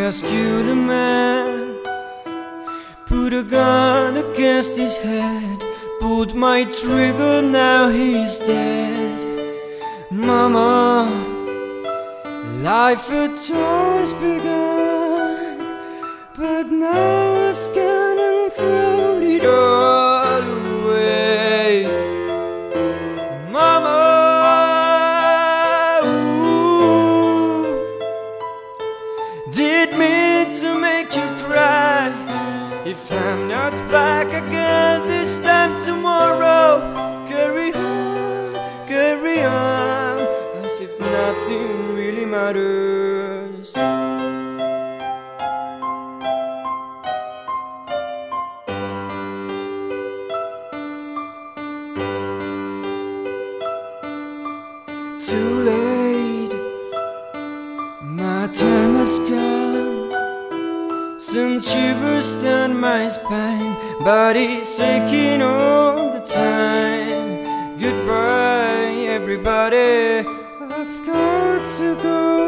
rescue the man, put a gun against his head, pulled my trigger, now he's dead. Mama, life had always begun, but now I've gone and thrown it all away. Mama, ooh, did mean to make you cry. If I'm not back again this time tomorrow, carry on, as if nothing really matters. Too late, my time has come. Some shivers down my spine, body's aching all the time. Goodbye, everybody, I've got to go.